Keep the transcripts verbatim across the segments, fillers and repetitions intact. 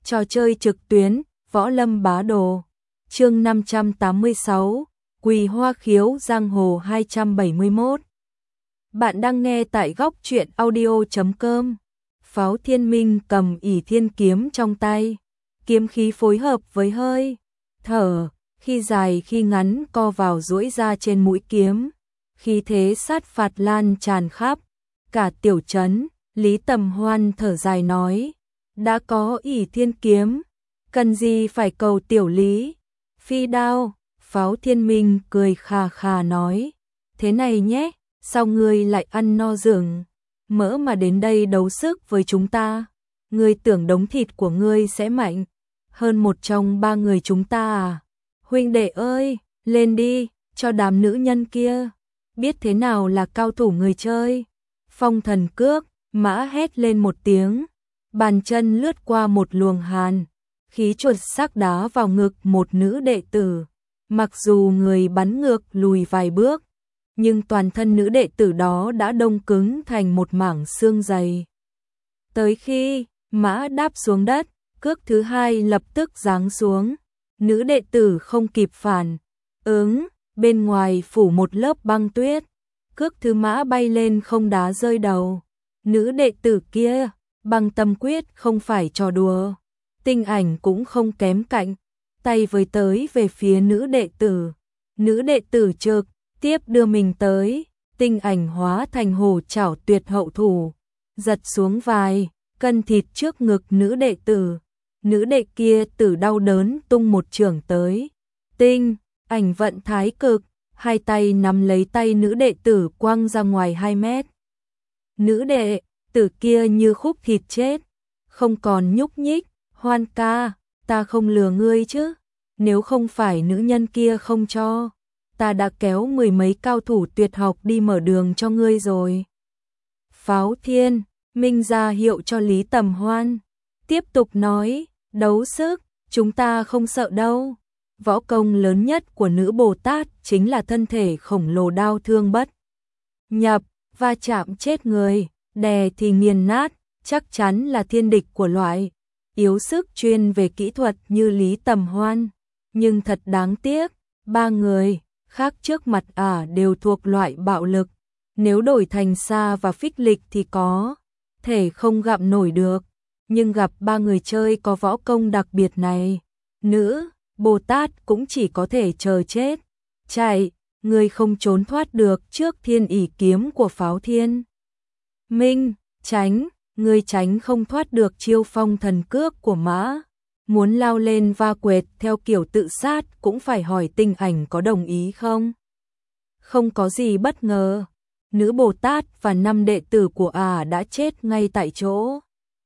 Trò chơi trực tuyến, Võ Lâm Bá Đồ. Chương năm trăm tám mươi sáu, Quỳ Hoa Khiếu Giang Hồ hai trăm bảy mươi mốt. Bạn đang nghe tại góc truyện audio chấm com. Pháo Thiên Minh cầm ỷ thiên kiếm trong tay, kiếm khí phối hợp với hơi thở, khi dài khi ngắn co vào duỗi ra trên mũi kiếm, khí thế sát phạt lan tràn khắp cả tiểu trấn. Lý Tầm Hoan thở dài nói, đã có ỷ thiên kiếm, cần gì phải cầu tiểu Lý. Phi đao, Pháo Thiên Minh cười khà khà nói, thế này nhé, sao ngươi lại ăn no rừng mỡ mà đến đây đấu sức với chúng ta? Ngươi tưởng đống thịt của ngươi sẽ mạnh hơn một trong ba người chúng ta à? Huynh đệ ơi, lên đi, cho đám nữ nhân kia biết thế nào là cao thủ người chơi. Phong Thần Cước, Mã hét lên một tiếng, bàn chân lướt qua một luồng hàn khí chuột sắc đá vào ngực một nữ đệ tử. Mặc dù người bắn ngược lùi vài bước, nhưng toàn thân nữ đệ tử đó đã đông cứng thành một mảng xương dày. Tới khi Mã đáp xuống đất, cước thứ hai lập tức giáng xuống. Nữ đệ tử không kịp phản ứng, bên ngoài phủ một lớp băng tuyết. Cước thứ Mã bay lên không đá rơi đầu nữ đệ tử kia. Băng tâm quyết không phải trò đùa. Tinh Ảnh cũng không kém cạnh, tay với tới về phía nữ đệ tử. Nữ đệ tử trực tiếp đưa mình tới, Tinh Ảnh hóa thành hổ chảo tuyệt hậu thủ, giật xuống vài cân thịt trước ngực nữ đệ tử. Nữ đệ kia tử đau đớn tung một chưởng tới. Tinh Ảnh vận thái cực, hai tay nắm lấy tay nữ đệ tử quăng ra ngoài hai mét. Nữ đệ tử kia như khúc thịt chết, không còn nhúc nhích. Hoan ca, ta không lừa ngươi chứ, nếu không phải nữ nhân kia không cho, ta đã kéo mười mấy cao thủ tuyệt học đi mở đường cho ngươi rồi. Pháo Thiên Minh ra hiệu cho Lý Tầm Hoan, tiếp tục nói, đấu sức, chúng ta không sợ đâu. Võ công lớn nhất của nữ Bồ Tát chính là thân thể khổng lồ đao thương bất nhập, va chạm chết người, đè thì nghiền nát, chắc chắn là thiên địch của loại yếu sức chuyên về kỹ thuật như Lý Tầm Hoan. Nhưng thật đáng tiếc, ba người khác trước mặt ả à đều thuộc loại bạo lực. Nếu đổi thành Sa và Phích Lịch thì có thể không gặm nổi được. Nhưng gặp ba người chơi có võ công đặc biệt này, nữ Bồ Tát cũng chỉ có thể chờ chết. Chạy, người không trốn thoát được trước thiên ỷ kiếm của Pháo Thiên Minh. Tránh, người tránh không thoát được chiêu Phong Thần Cước của Mã. Muốn lao lên va quệt theo kiểu tự sát cũng phải hỏi Tinh Ảnh có đồng ý không. Không có gì bất ngờ, nữ Bồ Tát và năm đệ tử của ả à đã chết ngay tại chỗ.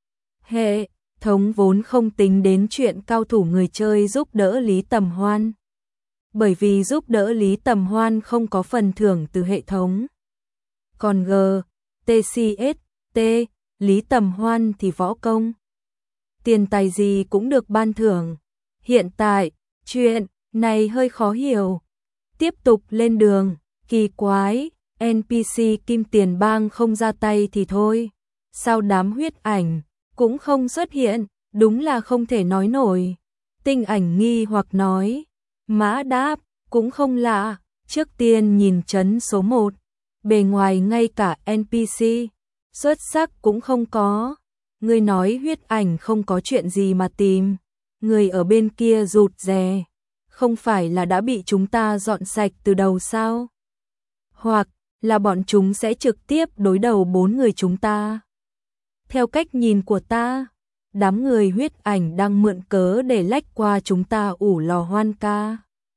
Hệ thống vốn không tính đến chuyện cao thủ người chơi giúp đỡ Lý Tầm Hoan, bởi vì giúp đỡ Lý Tầm Hoan không có phần thưởng từ hệ thống. Còn G, T C S, T, Lý Tầm Hoan thì võ công, tiền tài gì cũng được ban thưởng. Hiện tại, chuyện này hơi khó hiểu. Tiếp tục lên đường, kỳ quái, en pê xê Kim Tiền Bang không ra tay thì thôi, sao đám Huyết Ảnh cũng không xuất hiện, đúng là không thể nói nổi. Tinh Ảnh nghi hoặc nói, Mã đáp, cũng không lạ, trước tiên nhìn trấn số một, bề ngoài ngay cả en pê xê xuất sắc cũng không có. Ngươi nói Huyết Ảnh không có chuyện gì mà tìm, người ở bên kia rụt rè, không phải là đã bị chúng ta dọn sạch từ đầu sao? Hoặc là bọn chúng sẽ trực tiếp đối đầu bốn người chúng ta? Theo cách nhìn của ta, đám người Huyết Ảnh đang mượn cớ để lách qua chúng ta ủ lò Hoan ca.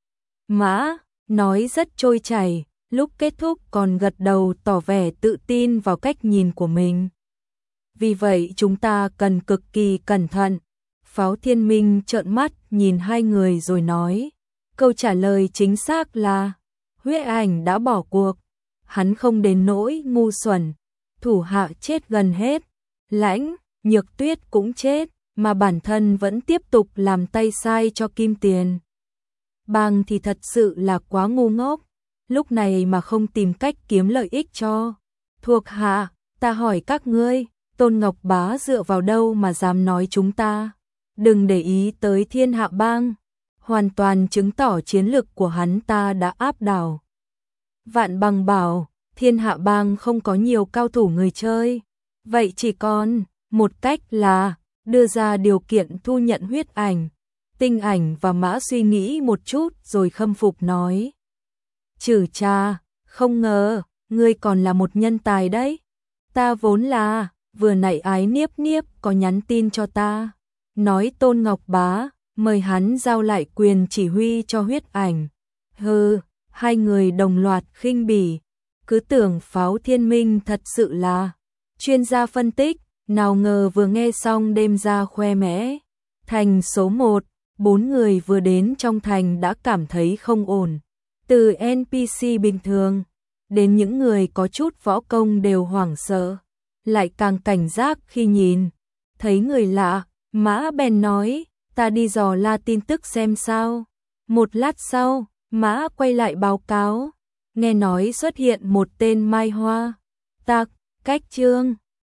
Mã nói rất trôi chảy, lúc kết thúc còn gật đầu tỏ vẻ tự tin vào cách nhìn của mình. Vì vậy chúng ta cần cực kỳ cẩn thận. Pháo Thiên Minh trợn mắt nhìn hai người rồi nói, câu trả lời chính xác là Huyết Ảnh đã bỏ cuộc. Hắn không đến nỗi ngu xuẩn, thủ hạ chết gần hết, Lãnh Nhược Tuyết cũng chết, mà bản thân vẫn tiếp tục làm tay sai cho Kim Tiền Bang thì thật sự là quá ngu ngốc. Lúc này mà không tìm cách kiếm lợi ích cho thuộc hạ. Ta hỏi các ngươi, Tôn Ngọc Bá dựa vào đâu mà dám nói chúng ta đừng để ý tới Thiên Hạ Bang, hoàn toàn chứng tỏ chiến lực của hắn ta đã áp đảo. Vạn Bằng bảo, Thiên Hạ Bang không có nhiều cao thủ người chơi, vậy chỉ còn một cách là đưa ra điều kiện thu nhận Huyết Ảnh. Tinh Ảnh và Mã suy nghĩ một chút rồi khâm phục nói. Trừ cha, không ngờ, ngươi còn là một nhân tài đấy. Ta vốn là, vừa nãy Ái Niếp Niếp có nhắn tin cho ta, nói Tôn Ngọc Bá, mời hắn giao lại quyền chỉ huy cho Huyết Ảnh. Hừ, hai người đồng loạt khinh bỉ, cứ tưởng Pháo Thiên Minh thật sự là chuyên gia phân tích, nào ngờ vừa nghe xong đêm ra khoe mẽ. Thành số một, bốn người vừa đến trong thành đã cảm thấy không ổn. Từ en pê xê bình thường, đến những người có chút võ công đều hoảng sợ, lại càng cảnh giác khi nhìn thấy người lạ. Mã bèn nói, ta đi dò la tin tức xem sao. Một lát sau, Mã quay lại báo cáo, nghe nói xuất hiện một tên Mai Hoa. Tặc, cách Trương